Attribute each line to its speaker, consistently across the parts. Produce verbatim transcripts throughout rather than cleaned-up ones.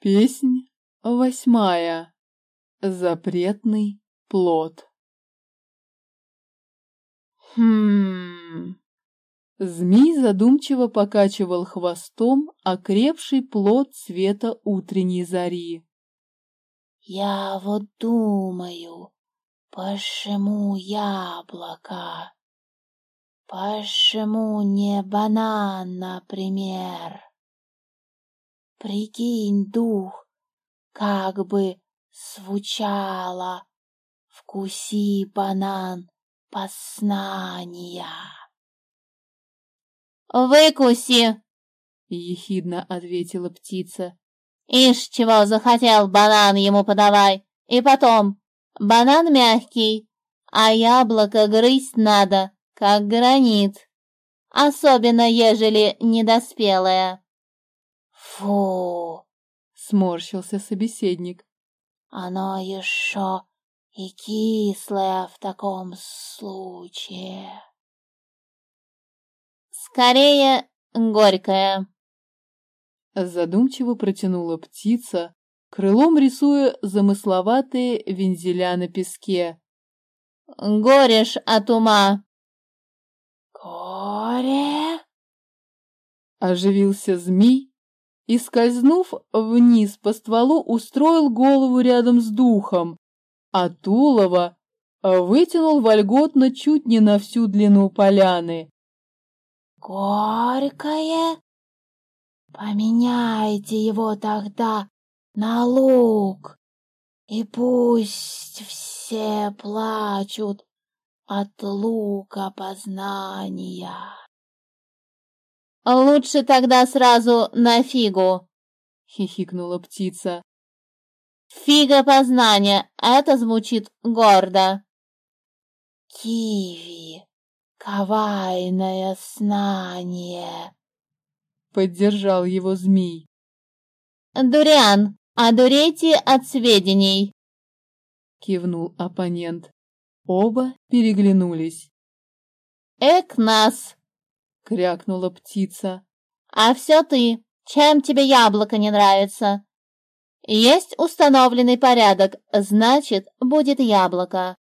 Speaker 1: Песнь восьмая. Запретный плод. Хм. Змей задумчиво покачивал хвостом окрепший плод цвета утренней зари.
Speaker 2: Я вот думаю, почему яблоко? Почему не банан, например? Прикинь, дух, как бы звучало «Вкуси банан познания».
Speaker 3: «Выкуси!»
Speaker 1: — ехидно ответила птица.
Speaker 3: «Ишь, чего захотел, банан ему подавай. И потом, банан мягкий, а яблоко грызть надо, как гранит, особенно ежели недоспелое».
Speaker 2: «Фу!»
Speaker 1: — сморщился собеседник.
Speaker 2: «Оно еще и кислое в таком случае».
Speaker 3: «Скорее, горькое».
Speaker 1: Задумчиво протянула птица, крылом рисуя замысловатые вензеля на песке.
Speaker 3: «Горешь от ума».
Speaker 2: «Горе?»
Speaker 1: — оживился змей и, скользнув вниз по стволу, устроил голову рядом с духом, а тулово вытянул вольготно чуть не на всю длину поляны.
Speaker 2: «Горькое? Поменяйте его тогда на лук, и пусть все плачут от лука познания».
Speaker 3: «Лучше тогда сразу на фигу»,
Speaker 1: — хихикнула птица.
Speaker 3: «Фига познания, это звучит гордо».
Speaker 2: «Киви, кавайное знание»,
Speaker 1: — поддержал его змей.
Speaker 3: «Дуриан, одурейте от сведений»,
Speaker 1: — кивнул оппонент. Оба переглянулись.
Speaker 3: «Эк нас!»
Speaker 1: — крякнула птица.
Speaker 3: «А все ты, чем тебе яблоко не нравится? Есть установленный порядок, значит, будет яблоко».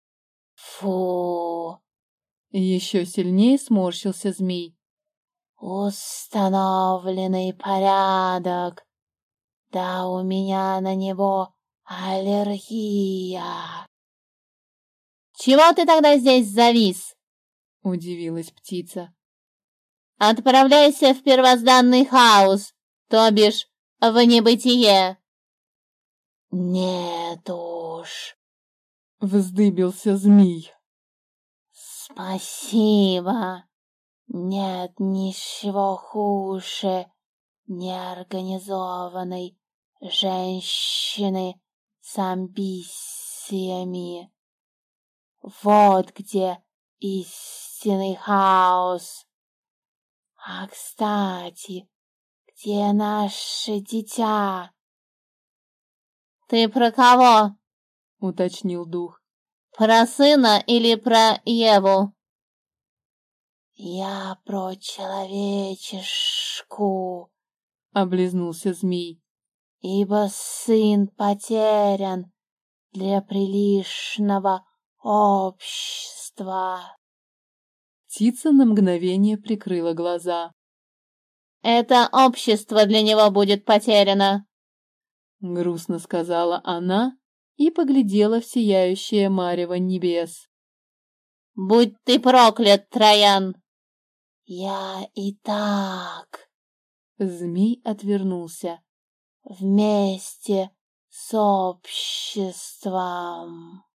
Speaker 2: «Фу!»
Speaker 1: — еще сильнее сморщился змей.
Speaker 2: «Установленный порядок. Да у меня на него аллергия».
Speaker 3: «Чего ты тогда здесь завис?»
Speaker 1: — удивилась птица.
Speaker 3: «Отправляйся в первозданный хаос, то бишь в небытие».
Speaker 2: «Нет уж».
Speaker 1: — вздыбился змей.
Speaker 2: «Спасибо. Нет ничего хуже неорганизованной женщины с амбициями. Вот где истинный хаос. А, кстати, где наше дитя?»
Speaker 3: «Ты про кого?»
Speaker 1: — уточнил дух.
Speaker 3: «Про сына или про Еву?»
Speaker 2: «Я про человечешку»,
Speaker 1: — облизнулся змей.
Speaker 2: «ибо сын потерян для приличного общества».
Speaker 1: Птица на мгновение прикрыла глаза.
Speaker 3: «Это общество для него будет потеряно»,
Speaker 1: — грустно сказала она и поглядела в сияющее марево небес.
Speaker 3: «Будь ты проклят, Троян!»
Speaker 2: «Я и так...»
Speaker 1: Змей отвернулся.
Speaker 2: «Вместе с обществом».